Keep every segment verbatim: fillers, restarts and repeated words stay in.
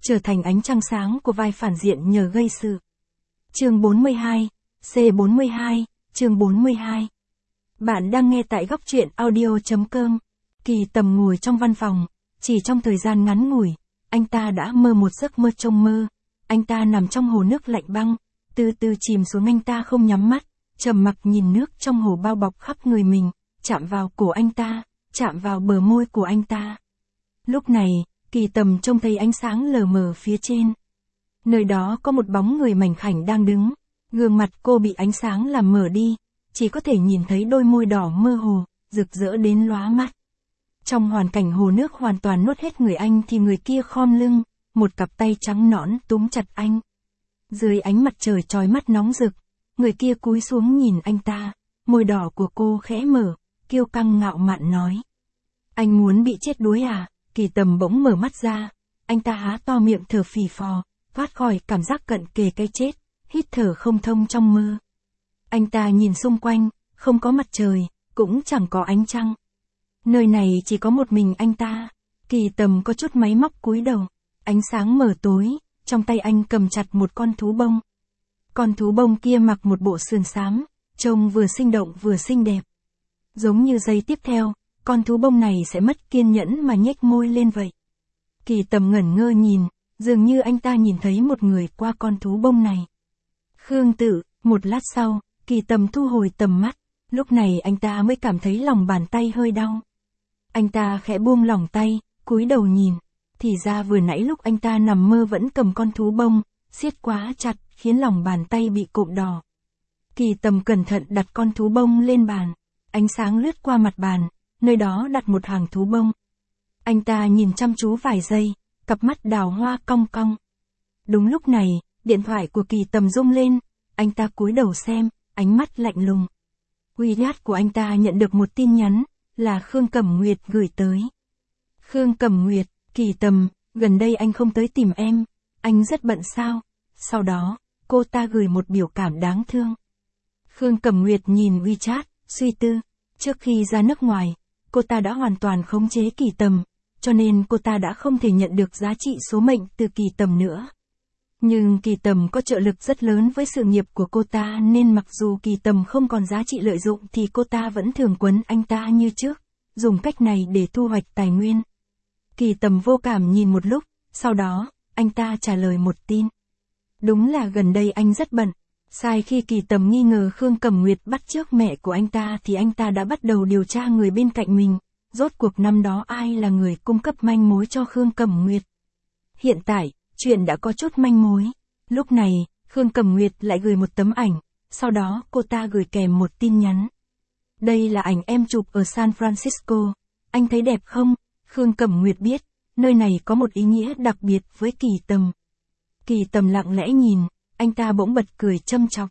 trở thành ánh trăng sáng của vai phản diện nhờ gây sự. Chương bốn mươi hai, C bốn mươi hai, chương bốn mươi hai. Bạn đang nghe tại góc truyện audio chấm com. Kỳ Tầm ngồi trong văn phòng, chỉ trong thời gian ngắn ngủi, anh ta đã mơ một giấc mơ trong mơ. Anh ta nằm trong hồ nước lạnh băng, từ từ chìm xuống, anh ta không nhắm mắt, trầm mặc nhìn nước trong hồ bao bọc khắp người mình, chạm vào cổ anh ta, chạm vào bờ môi của anh ta. Lúc này, Kỳ Tầm trông thấy ánh sáng lờ mờ phía trên. Nơi đó có một bóng người mảnh khảnh đang đứng, gương mặt cô bị ánh sáng làm mờ đi, chỉ có thể nhìn thấy đôi môi đỏ mơ hồ, rực rỡ đến lóa mắt. Trong hoàn cảnh hồ nước hoàn toàn nuốt hết người anh thì người kia khom lưng, một cặp tay trắng nõn túm chặt anh. Dưới ánh mặt trời chói mắt nóng rực, người kia cúi xuống nhìn anh ta, môi đỏ của cô khẽ mở, kiêu căng ngạo mạn nói. Anh muốn bị chết đuối à? Kỳ Tầm bỗng mở mắt ra, anh ta há to miệng thở phì phò, thoát khỏi cảm giác cận kề cái chết, hít thở không thông trong mơ. Anh ta nhìn xung quanh, không có mặt trời, cũng chẳng có ánh trăng. Nơi này chỉ có một mình anh ta. Kỳ Tầm có chút máy móc cúi đầu, ánh sáng mờ tối, trong tay anh cầm chặt một con thú bông. Con thú bông kia mặc một bộ sườn xám, trông vừa sinh động vừa xinh đẹp. Giống như giây tiếp theo, con thú bông này sẽ mất kiên nhẫn mà nhếch môi lên vậy. Kỳ Tầm ngẩn ngơ nhìn, dường như anh ta nhìn thấy một người qua con thú bông này. Khương Tự. Một lát sau, Kỳ Tầm thu hồi tầm mắt, lúc này anh ta mới cảm thấy lòng bàn tay hơi đau. Anh ta khẽ buông lỏng tay, cúi đầu nhìn, thì ra vừa nãy lúc anh ta nằm mơ vẫn cầm con thú bông, siết quá chặt, khiến lòng bàn tay bị cộm đỏ. Kỳ Tầm cẩn thận đặt con thú bông lên bàn, ánh sáng lướt qua mặt bàn, nơi đó đặt một hàng thú bông. Anh ta nhìn chăm chú vài giây, cặp mắt đào hoa cong cong. Đúng lúc này, điện thoại của Kỳ Tầm rung lên, anh ta cúi đầu xem, ánh mắt lạnh lùng. WeChat của anh ta nhận được một tin nhắn, là Khương Cẩm Nguyệt gửi tới. Khương Cẩm Nguyệt, Kỳ Tầm, gần đây anh không tới tìm em, anh rất bận sao? Sau đó, cô ta gửi một biểu cảm đáng thương. Khương Cẩm Nguyệt nhìn WeChat, suy tư. Trước khi ra nước ngoài, cô ta đã hoàn toàn khống chế Kỳ Tầm, cho nên cô ta đã không thể nhận được giá trị số mệnh từ Kỳ Tầm nữa. Nhưng Kỳ Tầm có trợ lực rất lớn với sự nghiệp của cô ta, nên mặc dù Kỳ Tầm không còn giá trị lợi dụng thì cô ta vẫn thường quấn anh ta như trước, dùng cách này để thu hoạch tài nguyên. Kỳ Tầm vô cảm nhìn một lúc, sau đó, anh ta trả lời một tin. Đúng là gần đây anh rất bận. Sai khi Kỳ Tầm nghi ngờ Khương Cẩm Nguyệt bắt chước mẹ của anh ta thì anh ta đã bắt đầu điều tra người bên cạnh mình, rốt cuộc năm đó ai là người cung cấp manh mối cho Khương Cẩm Nguyệt. Hiện tại, chuyện đã có chút manh mối. Lúc này, Khương Cẩm Nguyệt lại gửi một tấm ảnh, sau đó cô ta gửi kèm một tin nhắn. Đây là ảnh em chụp ở San Francisco, anh thấy đẹp không? Khương Cẩm Nguyệt biết, nơi này có một ý nghĩa đặc biệt với Kỳ Tầm. Kỳ Tầm lặng lẽ nhìn, anh ta bỗng bật cười châm chọc.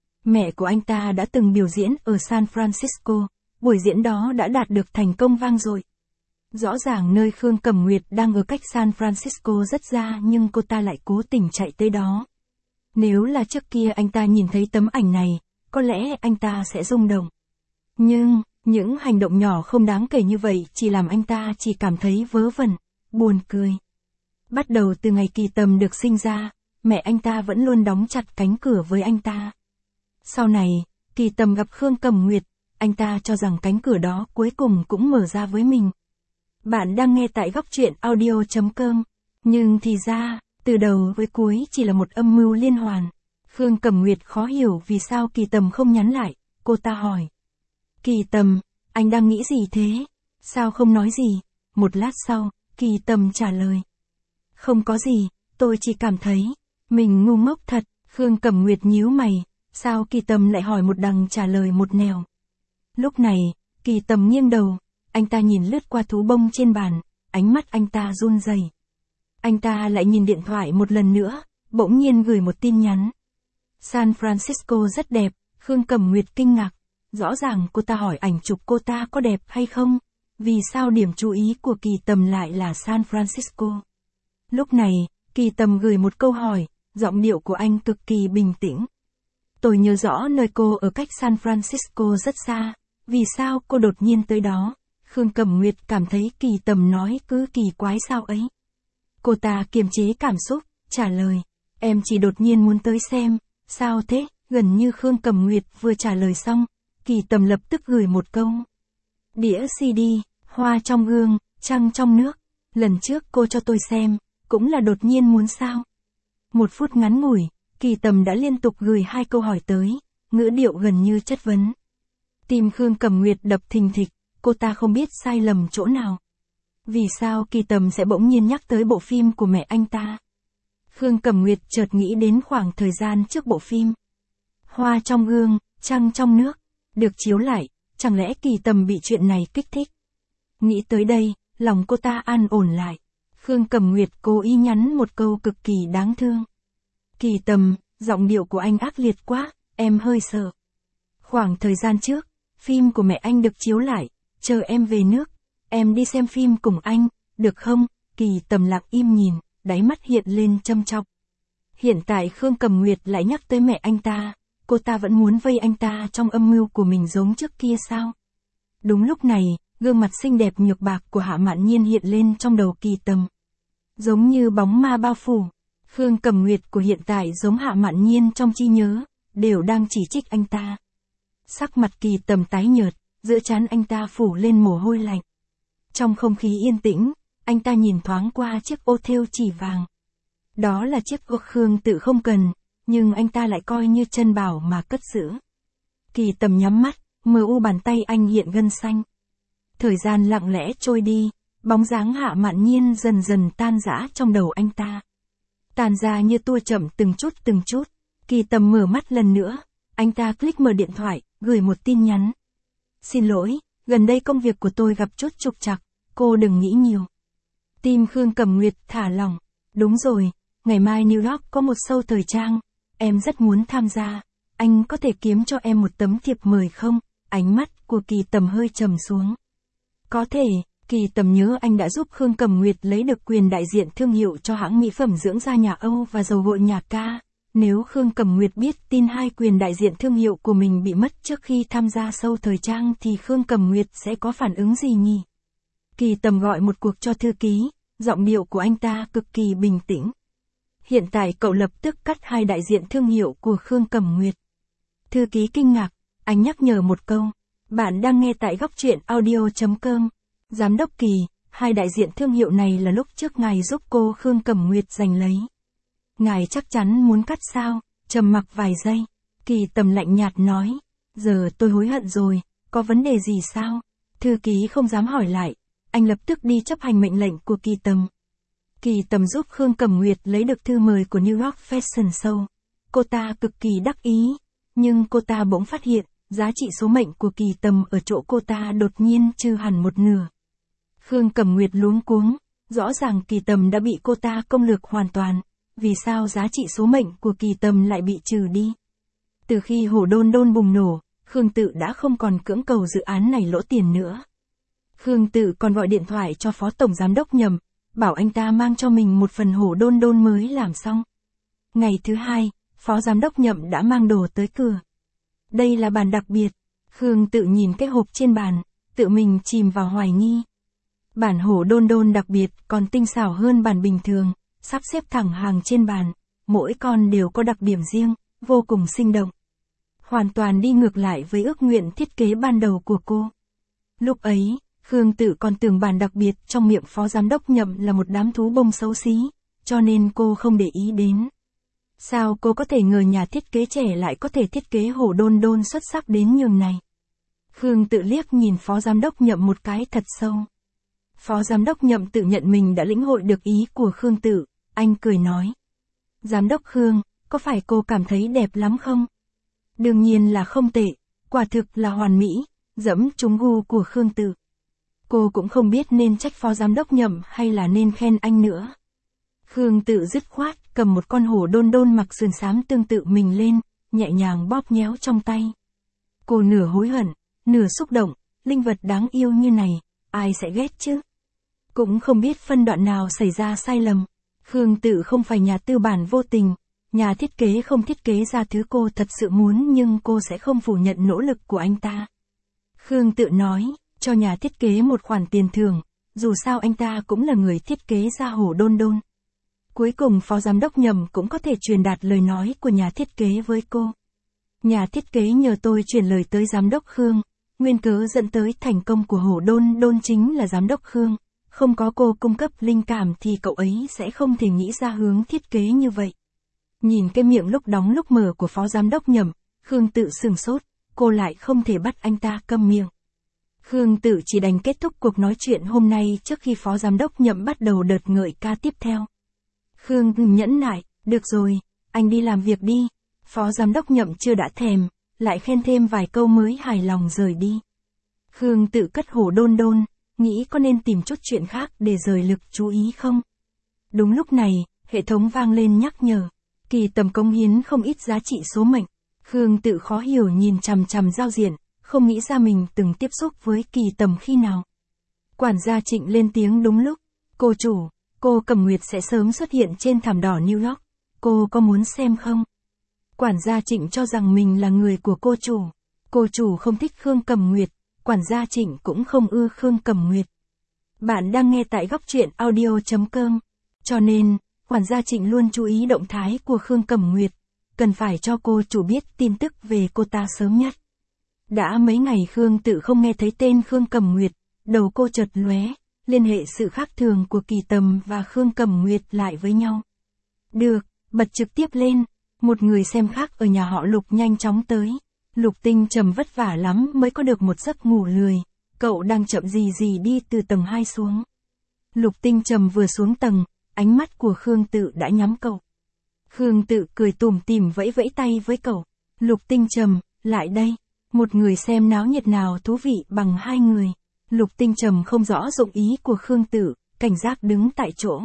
Mẹ của anh ta đã từng biểu diễn ở San Francisco, buổi diễn đó đã đạt được thành công vang dội. Rõ ràng nơi Khương Cẩm Nguyệt đang ở cách San Francisco rất xa nhưng cô ta lại cố tình chạy tới đó. Nếu là trước kia anh ta nhìn thấy tấm ảnh này, có lẽ anh ta sẽ rung động. Nhưng, những hành động nhỏ không đáng kể như vậy chỉ làm anh ta chỉ cảm thấy vớ vẩn, buồn cười. Bắt đầu từ ngày Kỳ Tầm được sinh ra, mẹ anh ta vẫn luôn đóng chặt cánh cửa với anh ta. Sau này, Kỳ Tầm gặp Khương Cẩm Nguyệt, anh ta cho rằng cánh cửa đó cuối cùng cũng mở ra với mình. Bạn đang nghe tại góc truyện audio chấm com. Nhưng thì ra, từ đầu với cuối chỉ là một âm mưu liên hoàn. Khương Cẩm Nguyệt khó hiểu vì sao Kỳ Tầm không nhắn lại, cô ta hỏi. Kỳ Tầm, anh đang nghĩ gì thế? Sao không nói gì? Một lát sau, Kỳ Tầm trả lời. Không có gì, tôi chỉ cảm thấy, mình ngu ngốc thật. Khương Cẩm Nguyệt nhíu mày, sao Kỳ Tầm lại hỏi một đằng trả lời một nẻo. Lúc này, Kỳ Tầm nghiêng đầu, anh ta nhìn lướt qua thú bông trên bàn, ánh mắt anh ta run rẩy. Anh ta lại nhìn điện thoại một lần nữa, bỗng nhiên gửi một tin nhắn. San Francisco rất đẹp, Khương Cẩm Nguyệt kinh ngạc. Rõ ràng cô ta hỏi ảnh chụp cô ta có đẹp hay không, vì sao điểm chú ý của Kỳ Tầm lại là San Francisco. Lúc này, Kỳ Tầm gửi một câu hỏi, giọng điệu của anh cực kỳ bình tĩnh. Tôi nhớ rõ nơi cô ở cách San Francisco rất xa, vì sao cô đột nhiên tới đó? Khương Cẩm Nguyệt cảm thấy Kỳ Tầm nói cứ kỳ quái sao ấy. Cô ta kiềm chế cảm xúc, trả lời. Em chỉ đột nhiên muốn tới xem. Sao thế? Gần như Khương Cẩm Nguyệt vừa trả lời xong, Kỳ Tầm lập tức gửi một câu. Đĩa xê đê, hoa trong gương, trăng trong nước. Lần trước cô cho tôi xem, cũng là đột nhiên muốn sao? Một phút ngắn ngủi, Kỳ Tầm đã liên tục gửi hai câu hỏi tới, ngữ điệu gần như chất vấn. Tim Khương Cẩm Nguyệt đập thình thịch, cô ta không biết sai lầm chỗ nào. Vì sao Kỳ Tầm sẽ bỗng nhiên nhắc tới bộ phim của mẹ anh ta? Khương Cẩm Nguyệt chợt nghĩ đến khoảng thời gian trước bộ phim. Hoa trong gương, trăng trong nước, được chiếu lại, chẳng lẽ Kỳ Tầm bị chuyện này kích thích? Nghĩ tới đây, lòng cô ta an ổn lại. Khương Cẩm Nguyệt cố ý nhắn một câu cực kỳ đáng thương. Kỳ Tầm, giọng điệu của anh ác liệt quá, em hơi sợ. Khoảng thời gian trước, phim của mẹ anh được chiếu lại, chờ em về nước, em đi xem phim cùng anh, được không? Kỳ Tầm lặng im nhìn, đáy mắt hiện lên châm chọc. Hiện tại Khương Cẩm Nguyệt lại nhắc tới mẹ anh ta, cô ta vẫn muốn vây anh ta trong âm mưu của mình giống trước kia sao? Đúng lúc này, gương mặt xinh đẹp nhược bạc của Hạ Mạn Nhiên hiện lên trong đầu Kỳ Tầm. Giống như bóng ma bao phủ, Khương Cẩm Nguyệt của hiện tại giống Hạ Mạn Nhiên trong trí nhớ, đều đang chỉ trích anh ta. Sắc mặt Kỳ Tầm tái nhợt, giữa trán anh ta phủ lên mồ hôi lạnh. Trong không khí yên tĩnh, anh ta nhìn thoáng qua chiếc ô thêu chỉ vàng. Đó là chiếc ô Khương Tự không cần, nhưng anh ta lại coi như chân bảo mà cất giữ. Kỳ Tầm nhắm mắt, mờ u bàn tay anh hiện gân xanh. Thời gian lặng lẽ trôi đi, bóng dáng Hạ Mạn Nhiên dần dần tan rã trong đầu anh ta. Tàn ra như tua chậm từng chút từng chút. Kỳ Tầm mở mắt lần nữa, anh ta click mở điện thoại, gửi một tin nhắn. Xin lỗi, gần đây công việc của tôi gặp chút trục trặc, cô đừng nghĩ nhiều. Tim Khương Cẩm Nguyệt thả lỏng. Đúng rồi, ngày mai New York có một show thời trang, em rất muốn tham gia, anh có thể kiếm cho em một tấm thiệp mời không? Ánh mắt của Kỳ Tầm hơi trầm xuống. Có thể, Kỳ Tầm nhớ anh đã giúp Khương Cẩm Nguyệt lấy được quyền đại diện thương hiệu cho hãng mỹ phẩm dưỡng da nhà Âu và dầu gội nhà Ca. Nếu Khương Cẩm Nguyệt biết tin hai quyền đại diện thương hiệu của mình bị mất trước khi tham gia show thời trang thì Khương Cẩm Nguyệt sẽ có phản ứng gì nhỉ? Kỳ Tầm gọi một cuộc cho thư ký, giọng điệu của anh ta cực kỳ bình tĩnh. Hiện tại cậu lập tức cắt hai đại diện thương hiệu của Khương Cẩm Nguyệt. Thư ký kinh ngạc, anh nhắc nhở một câu. Bạn đang nghe tại góc truyện audio chấm com. Giám đốc Kỳ, hai đại diện thương hiệu này là lúc trước ngài giúp cô Khương Cẩm Nguyệt giành lấy. Ngài chắc chắn muốn cắt sao? Trầm mặc vài giây, Kỳ Tầm lạnh nhạt nói. Giờ tôi hối hận rồi, có vấn đề gì sao? Thư ký không dám hỏi lại, anh lập tức đi chấp hành mệnh lệnh của Kỳ Tầm. Kỳ Tầm giúp Khương Cẩm Nguyệt lấy được thư mời của New York Fashion Show. Cô ta cực kỳ đắc ý, nhưng cô ta bỗng phát hiện, giá trị số mệnh của Kỳ Tầm ở chỗ cô ta đột nhiên trừ hẳn một nửa. Khương Cẩm Nguyệt luống cuống, rõ ràng Kỳ Tầm đã bị cô ta công lược hoàn toàn, vì sao giá trị số mệnh của Kỳ Tầm lại bị trừ đi? Từ khi Hổ Đôn Đôn bùng nổ, Khương Tự đã không còn cưỡng cầu dự án này lỗ tiền nữa. Khương Tự còn gọi điện thoại cho Phó Tổng Giám đốc Nhậm, bảo anh ta mang cho mình một phần Hổ Đôn Đôn mới làm xong. Ngày thứ hai, Phó Giám đốc Nhậm đã mang đồ tới cửa. Đây là bàn đặc biệt. Khương Tự nhìn cái hộp trên bàn, tự mình chìm vào hoài nghi. Bản Hổ Đôn Đôn đặc biệt còn tinh xảo hơn bản bình thường, sắp xếp thẳng hàng trên bàn, mỗi con đều có đặc điểm riêng, vô cùng sinh động. Hoàn toàn đi ngược lại với ước nguyện thiết kế ban đầu của cô. Lúc ấy, Khương Tự còn tưởng bản đặc biệt trong miệng Phó Giám đốc Nhậm là một đám thú bông xấu xí, cho nên cô không để ý đến. Sao cô có thể ngờ nhà thiết kế trẻ lại có thể thiết kế Hổ Đôn Đôn xuất sắc đến nhường này? Khương Tự liếc nhìn Phó Giám đốc Nhậm một cái thật sâu. Phó Giám đốc Nhậm tự nhận mình đã lĩnh hội được ý của Khương Tự, anh cười nói. Giám đốc Khương, có phải cô cảm thấy đẹp lắm không? Đương nhiên là không tệ, quả thực là hoàn mỹ, dẫm trúng gu của Khương Tự. Cô cũng không biết nên trách Phó Giám đốc Nhậm hay là nên khen anh nữa. Khương Tự dứt khoát, cầm một con hổ đôn đôn mặc sườn xám tương tự mình lên, nhẹ nhàng bóp nhéo trong tay. Cô nửa hối hận, nửa xúc động, linh vật đáng yêu như này, ai sẽ ghét chứ? Cũng không biết phân đoạn nào xảy ra sai lầm. Khương Tự không phải nhà tư bản vô tình, nhà thiết kế không thiết kế ra thứ cô thật sự muốn nhưng cô sẽ không phủ nhận nỗ lực của anh ta. Khương Tự nói, cho nhà thiết kế một khoản tiền thưởng, dù sao anh ta cũng là người thiết kế ra Hổ Đôn Đôn. Cuối cùng phó giám đốc Nhậm cũng có thể truyền đạt lời nói của nhà thiết kế với cô. Nhà thiết kế nhờ tôi chuyển lời tới giám đốc Khương, nguyên cớ dẫn tới thành công của Hổ Đôn Đôn chính là giám đốc Khương, không có cô cung cấp linh cảm thì cậu ấy sẽ không thể nghĩ ra hướng thiết kế như vậy. Nhìn cái miệng lúc đóng lúc mở của phó giám đốc Nhậm, Khương Tự sửng sốt, cô lại không thể bắt anh ta câm miệng. Khương Tự chỉ đành kết thúc cuộc nói chuyện hôm nay trước khi phó giám đốc Nhậm bắt đầu đợt ngợi ca tiếp theo. Khương nhẫn nại, được rồi, anh đi làm việc đi. Phó giám đốc Nhậm chưa đã thèm, lại khen thêm vài câu mới hài lòng rời đi. Khương Tự cất Hổ Đôn Đôn, nghĩ có nên tìm chút chuyện khác để rời lực chú ý không? Đúng lúc này, hệ thống vang lên nhắc nhở. Kỳ Tầm cống hiến không ít giá trị số mệnh. Khương Tự khó hiểu nhìn chằm chằm giao diện, không nghĩ ra mình từng tiếp xúc với Kỳ Tầm khi nào. Quản gia Trịnh lên tiếng đúng lúc. Cô chủ, cô Cẩm Nguyệt sẽ sớm xuất hiện trên thảm đỏ New York. Cô có muốn xem không? Quản gia Trịnh cho rằng mình là người của cô chủ. Cô chủ không thích Khương Cẩm Nguyệt, quản gia Trịnh cũng không ưa Khương Cẩm Nguyệt. Bạn đang nghe tại góc truyện audio chấm com. Cho nên, quản gia Trịnh luôn chú ý động thái của Khương Cẩm Nguyệt, cần phải cho cô chủ biết tin tức về cô ta sớm nhất. Đã mấy ngày Khương Tự không nghe thấy tên Khương Cẩm Nguyệt, đầu cô chợt lóe, liên hệ sự khác thường của Kỳ Tầm và Khương Cẩm Nguyệt lại với nhau. Được, bật trực tiếp lên, một người xem khác ở nhà họ Lục nhanh chóng tới. Lục Tinh Trầm vất vả lắm mới có được một giấc ngủ lười, cậu đang chậm gì gì đi từ tầng hai xuống. Lục Tinh Trầm vừa xuống tầng, ánh mắt của Khương Tự đã nhắm cậu. Khương Tự cười tủm tỉm vẫy vẫy tay với cậu. Lục Tinh Trầm, lại đây. Một người xem náo nhiệt nào thú vị bằng hai người. Lục Tinh Trầm không rõ dụng ý của Khương Tự, cảnh giác đứng tại chỗ.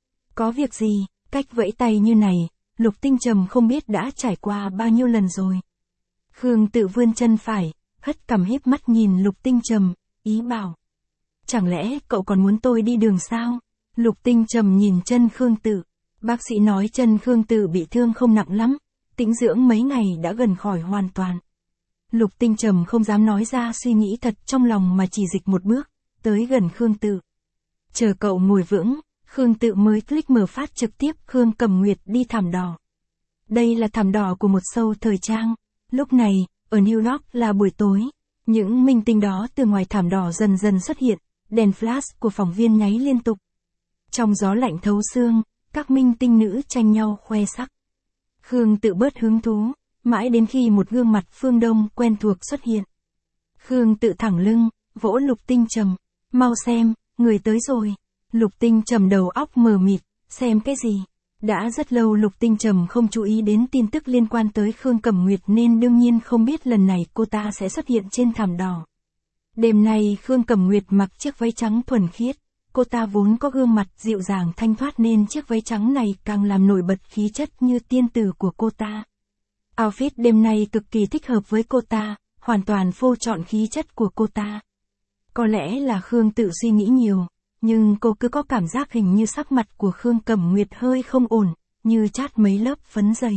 Có việc gì, cách vẫy tay như này, Lục Tinh Trầm không biết đã trải qua bao nhiêu lần rồi. Khương Tự vươn chân phải, hất cằm híp mắt nhìn Lục Tinh Trầm, ý bảo. Chẳng lẽ cậu còn muốn tôi đi đường sao? Lục Tinh Trầm nhìn chân Khương Tự. Bác sĩ nói chân Khương Tự bị thương không nặng lắm, tĩnh dưỡng mấy ngày đã gần khỏi hoàn toàn. Lục Tinh Trầm không dám nói ra suy nghĩ thật trong lòng mà chỉ dịch một bước, tới gần Khương Tự. Chờ cậu ngồi vững, Khương Tự mới click mở phát trực tiếp Khương Cẩm Nguyệt đi thảm đỏ. Đây là thảm đỏ của một show thời trang. Lúc này, ở New York là buổi tối, những minh tinh đó từ ngoài thảm đỏ dần dần xuất hiện, đèn flash của phóng viên nháy liên tục. Trong gió lạnh thấu xương, các minh tinh nữ tranh nhau khoe sắc. Khương Tự bớt hứng thú, mãi đến khi một gương mặt phương Đông quen thuộc xuất hiện. Khương Tự thẳng lưng, vỗ Lục Tinh Trầm, mau xem, người tới rồi. Lục Tinh Trầm đầu óc mờ mịt, xem cái gì? Đã rất lâu Lục Tinh Trầm không chú ý đến tin tức liên quan tới Khương Cẩm Nguyệt nên đương nhiên không biết lần này cô ta sẽ xuất hiện trên thảm đỏ. Đêm nay Khương Cẩm Nguyệt mặc chiếc váy trắng thuần khiết, cô ta vốn có gương mặt dịu dàng thanh thoát nên chiếc váy trắng này càng làm nổi bật khí chất như tiên tử của cô ta. Outfit đêm nay cực kỳ thích hợp với cô ta, hoàn toàn phô trọn khí chất của cô ta. Có lẽ là Khương Tự suy nghĩ nhiều, nhưng cô cứ có cảm giác hình như sắc mặt của Khương Cẩm Nguyệt hơi không ổn, như chát mấy lớp phấn dày.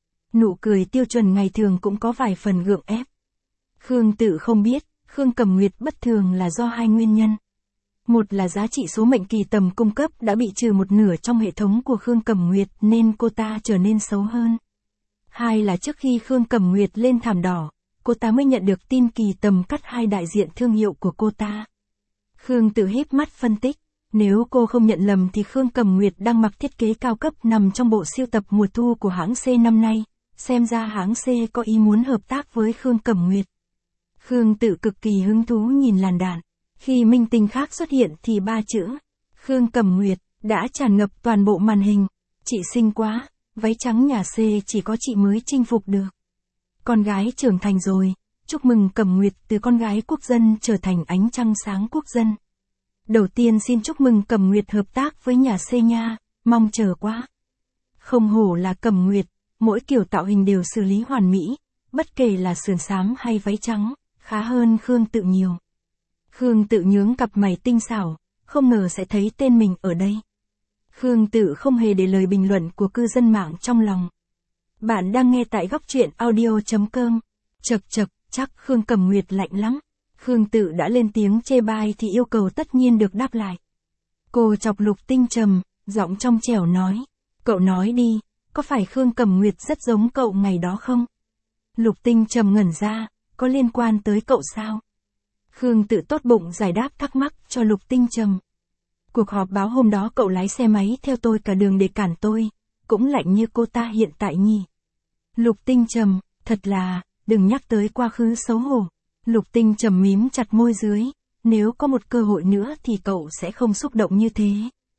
Nụ cười tiêu chuẩn ngày thường cũng có vài phần gượng ép. Khương Tự không biết, Khương Cẩm Nguyệt bất thường là do hai nguyên nhân. Một là giá trị số mệnh Kỳ Tầm cung cấp đã bị trừ một nửa trong hệ thống của Khương Cẩm Nguyệt nên cô ta trở nên xấu hơn. Hai là trước khi Khương Cẩm Nguyệt lên thảm đỏ, cô ta mới nhận được tin Kỳ Tầm cắt hai đại diện thương hiệu của cô ta. Khương Tự híp mắt phân tích, nếu cô không nhận lầm thì Khương Cẩm Nguyệt đang mặc thiết kế cao cấp nằm trong bộ siêu tập mùa thu của hãng C năm nay, xem ra hãng C có ý muốn hợp tác với Khương Cẩm Nguyệt. Khương Tự cực kỳ hứng thú nhìn làn đạn, khi minh tinh khác xuất hiện thì ba chữ Khương Cẩm Nguyệt đã tràn ngập toàn bộ màn hình. Chị xinh quá, váy trắng nhà C chỉ có chị mới chinh phục được. Con gái trưởng thành rồi, chúc mừng Cẩm Nguyệt từ con gái quốc dân trở thành ánh trăng sáng quốc dân. Đầu tiên xin chúc mừng Cẩm Nguyệt hợp tác với nhà C nha, mong chờ quá. Không hổ là Cẩm Nguyệt, mỗi kiểu tạo hình đều xử lý hoàn mỹ, bất kể là sườn xám hay váy trắng, khá hơn Khương Tự nhiều. Khương Tự nhướng cặp mày tinh xảo, không ngờ sẽ thấy tên mình ở đây. Khương Tự không hề để lời bình luận của cư dân mạng trong lòng. Bạn đang nghe tại góc truyện audio chấm com. Chật chật, chắc Khương Cẩm Nguyệt lạnh lắm. Khương Tự đã lên tiếng chê bai thì yêu cầu tất nhiên được đáp lại. Cô chọc Lục Tinh Trầm, giọng trong trẻo nói, Cậu nói đi, có phải Khương Cẩm Nguyệt rất giống cậu ngày đó không? Lục Tinh Trầm ngẩn ra, có liên quan tới cậu sao? Khương Tự tốt bụng giải đáp thắc mắc cho Lục Tinh Trầm. Cuộc họp báo hôm đó cậu lái xe máy theo tôi cả đường để cản tôi, cũng lạnh như cô ta hiện tại nhỉ. Lục Tinh Trầm, thật là, đừng nhắc tới quá khứ xấu hổ. Lục Tinh Trầm mím chặt môi dưới, nếu có một cơ hội nữa thì cậu sẽ không xúc động như thế.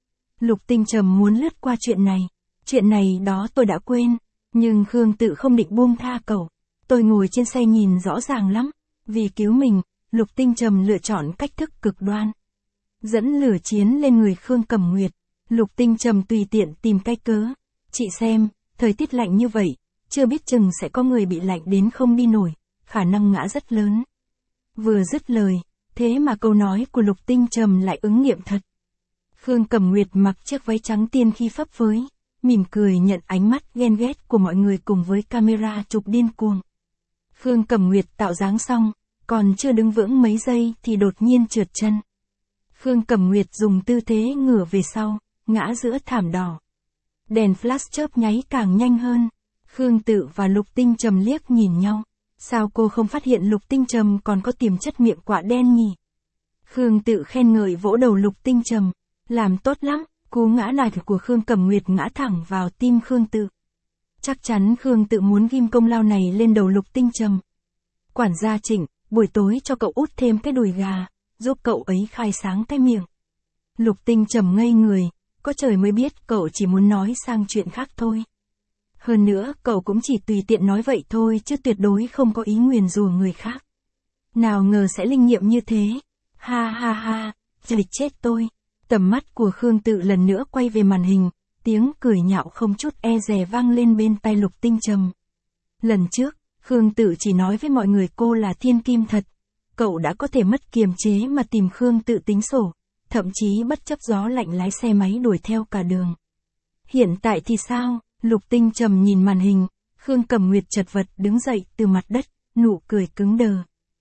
Lục Tinh Trầm muốn lướt qua chuyện này. Chuyện này đó tôi đã quên, nhưng Khương Tự không định buông tha cậu. Tôi ngồi trên xe nhìn rõ ràng lắm, vì cứu mình, Lục Tinh Trầm lựa chọn cách thức cực đoan. Dẫn lửa chiến lên người Khương Cẩm Nguyệt, Lục Tinh Trầm tùy tiện tìm cái cớ. Chị xem, thời tiết lạnh như vậy, chưa biết chừng sẽ có người bị lạnh đến không đi nổi, khả năng ngã rất lớn. Vừa dứt lời, thế mà câu nói của Lục Tinh Trầm lại ứng nghiệm thật. Khương Cẩm Nguyệt mặc chiếc váy trắng tiên khi phấp phới, mỉm cười nhận ánh mắt ghen ghét của mọi người cùng với camera chụp điên cuồng. Khương Cẩm Nguyệt tạo dáng xong, còn chưa đứng vững mấy giây thì đột nhiên trượt chân. Khương Cẩm Nguyệt dùng tư thế ngửa về sau, ngã giữa thảm đỏ. Đèn flash chớp nháy càng nhanh hơn. Khương Tự và Lục Tinh Trầm liếc nhìn nhau. Sao cô không phát hiện Lục Tinh Trầm còn có tiềm chất miệng quạ đen nhỉ? Khương Tự khen ngợi vỗ đầu Lục Tinh Trầm. Làm tốt lắm, cú ngã này của Khương Cẩm Nguyệt ngã thẳng vào tim Khương Tự. Chắc chắn Khương Tự muốn ghim công lao này lên đầu Lục Tinh Trầm. Quản gia Trịnh, buổi tối cho cậu út thêm cái đùi gà, giúp cậu ấy khai sáng cái miệng. Lục Tinh Trầm ngây người, có trời mới biết cậu chỉ muốn nói sang chuyện khác thôi. Hơn nữa cậu cũng chỉ tùy tiện nói vậy thôi chứ tuyệt đối không có ý nguyền rủa người khác. Nào ngờ sẽ linh nghiệm như thế. Ha ha ha, lịch chết tôi. Tầm mắt của Khương Tự lần nữa quay về màn hình, tiếng cười nhạo không chút e dè vang lên bên tai Lục Tinh Trầm. Lần trước, Khương Tự chỉ nói với mọi người cô là thiên kim thật. Cậu đã có thể mất kiềm chế mà tìm Khương Tự tính sổ, thậm chí bất chấp gió lạnh lái xe máy đuổi theo cả đường. Hiện tại thì sao? Lục Tinh Trầm nhìn màn hình, Khương Cẩm Nguyệt chật vật đứng dậy từ mặt đất, nụ cười cứng đờ.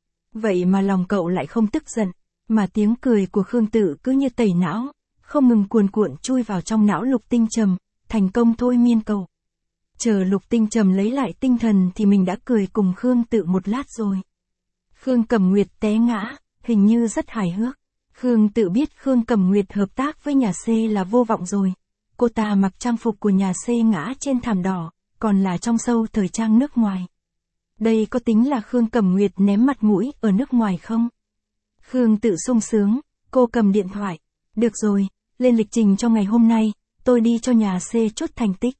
Vậy mà lòng cậu lại không tức giận, mà tiếng cười của Khương Tự cứ như tẩy não, không ngừng cuồn cuộn chui vào trong não Lục Tinh Trầm, thành công thôi miên cậu. Chờ Lục Tinh Trầm lấy lại tinh thần thì mình đã cười cùng Khương Tự một lát rồi. Khương Cẩm Nguyệt té ngã, hình như rất hài hước. Khương Tự biết Khương Cẩm Nguyệt hợp tác với nhà C là vô vọng rồi. Cô ta mặc trang phục của nhà C ngã trên thảm đỏ, còn là trong show thời trang nước ngoài. Đây có tính là Khương Cẩm Nguyệt ném mặt mũi ở nước ngoài không? Khương Tự sung sướng, cô cầm điện thoại. Được rồi, lên lịch trình cho ngày hôm nay, tôi đi cho nhà C chút thành tích.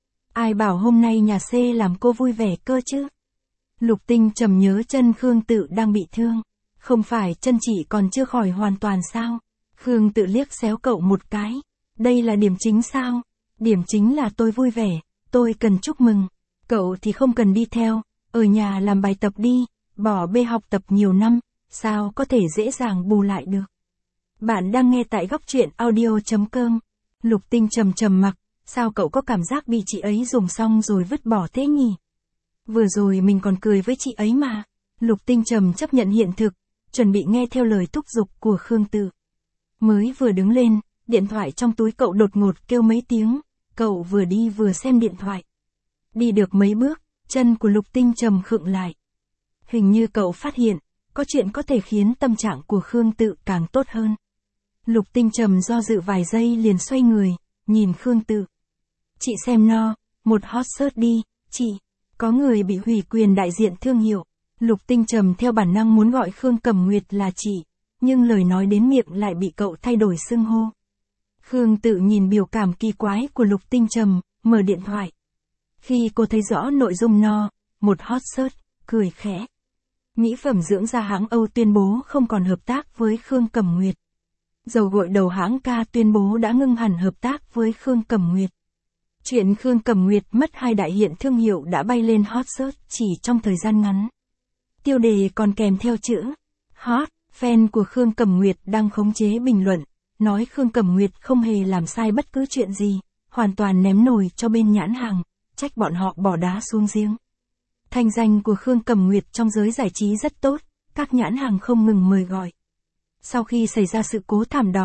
Ai bảo hôm nay nhà C làm cô vui vẻ cơ chứ? Lục Tinh Trầm nhớ chân Khương Tự đang bị thương. Không phải chân chị còn chưa khỏi hoàn toàn sao? Khương Tự liếc xéo cậu một cái. Đây là điểm chính sao? Điểm chính là tôi vui vẻ, tôi cần chúc mừng. Cậu thì không cần đi theo, ở nhà làm bài tập đi, bỏ bê học tập nhiều năm, sao có thể dễ dàng bù lại được. Bạn đang nghe tại góc truyện audio chấm com. Lục Tinh Trầm trầm mặc, sao cậu có cảm giác bị chị ấy dùng xong rồi vứt bỏ thế nhỉ? Vừa rồi mình còn cười với chị ấy mà. Lục Tinh Trầm chấp nhận hiện thực, chuẩn bị nghe theo lời thúc giục của Khương Tự. Mới vừa đứng lên, điện thoại trong túi cậu đột ngột kêu mấy tiếng, cậu vừa đi vừa xem điện thoại. Đi được mấy bước, chân của Lục Tinh Trầm khựng lại. Hình như cậu phát hiện, có chuyện có thể khiến tâm trạng của Khương Tự càng tốt hơn. Lục Tinh Trầm do dự vài giây liền xoay người, nhìn Khương Tự. Chị xem no, một hot search đi, chị, có người bị hủy quyền đại diện thương hiệu. Lục Tinh Trầm theo bản năng muốn gọi Khương Cẩm Nguyệt là chị, nhưng lời nói đến miệng lại bị cậu thay đổi xưng hô. Khương Tự nhìn biểu cảm kỳ quái của Lục Tinh Trầm, mở điện thoại. Khi cô thấy rõ nội dung no, một hot search, cười khẽ. Mỹ phẩm dưỡng da hãng Âu tuyên bố không còn hợp tác với Khương Cẩm Nguyệt. Dầu gội đầu hãng K tuyên bố đã ngưng hẳn hợp tác với Khương Cẩm Nguyệt. Chuyện Khương Cẩm Nguyệt mất hai đại hiện thương hiệu đã bay lên hot search chỉ trong thời gian ngắn. Tiêu đề còn kèm theo chữ hot, fan của Khương Cẩm Nguyệt đang khống chế bình luận, nói Khương Cẩm Nguyệt không hề làm sai bất cứ chuyện gì, hoàn toàn ném nồi cho bên nhãn hàng, trách bọn họ bỏ đá xuống giếng. Thanh danh của Khương Cẩm Nguyệt trong giới giải trí rất tốt, các nhãn hàng không ngừng mời gọi. Sau khi xảy ra sự cố thảm đỏ,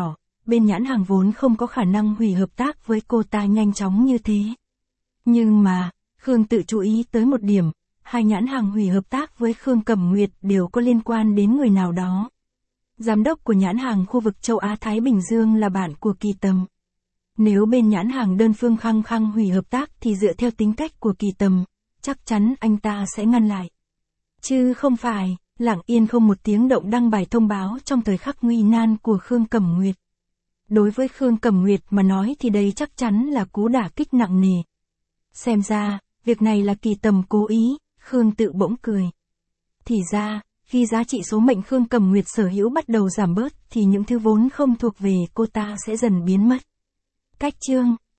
bên nhãn hàng vốn không có khả năng hủy hợp tác với cô ta nhanh chóng như thế. Nhưng mà, Khương tự chú ý tới một điểm, hai nhãn hàng hủy hợp tác với Khương Cẩm Nguyệt đều có liên quan đến người nào đó. Giám đốc của nhãn hàng khu vực châu Á-Thái Bình Dương là bạn của Kỳ Tầm. Nếu bên nhãn hàng đơn phương khăng khăng hủy hợp tác thì dựa theo tính cách của Kỳ Tầm, chắc chắn anh ta sẽ ngăn lại. Chứ không phải, lặng yên không một tiếng động đăng bài thông báo trong thời khắc nguy nan của Khương Cẩm Nguyệt. Đối với Khương Cẩm Nguyệt mà nói thì đây chắc chắn là cú đả kích nặng nề. Xem ra, việc này là Kỳ Tầm cố ý, Khương tự bỗng cười. Thì ra, khi giá trị số mệnh Khương Cẩm Nguyệt sở hữu bắt đầu giảm bớt thì những thứ vốn không thuộc về cô ta sẽ dần biến mất. Cách chương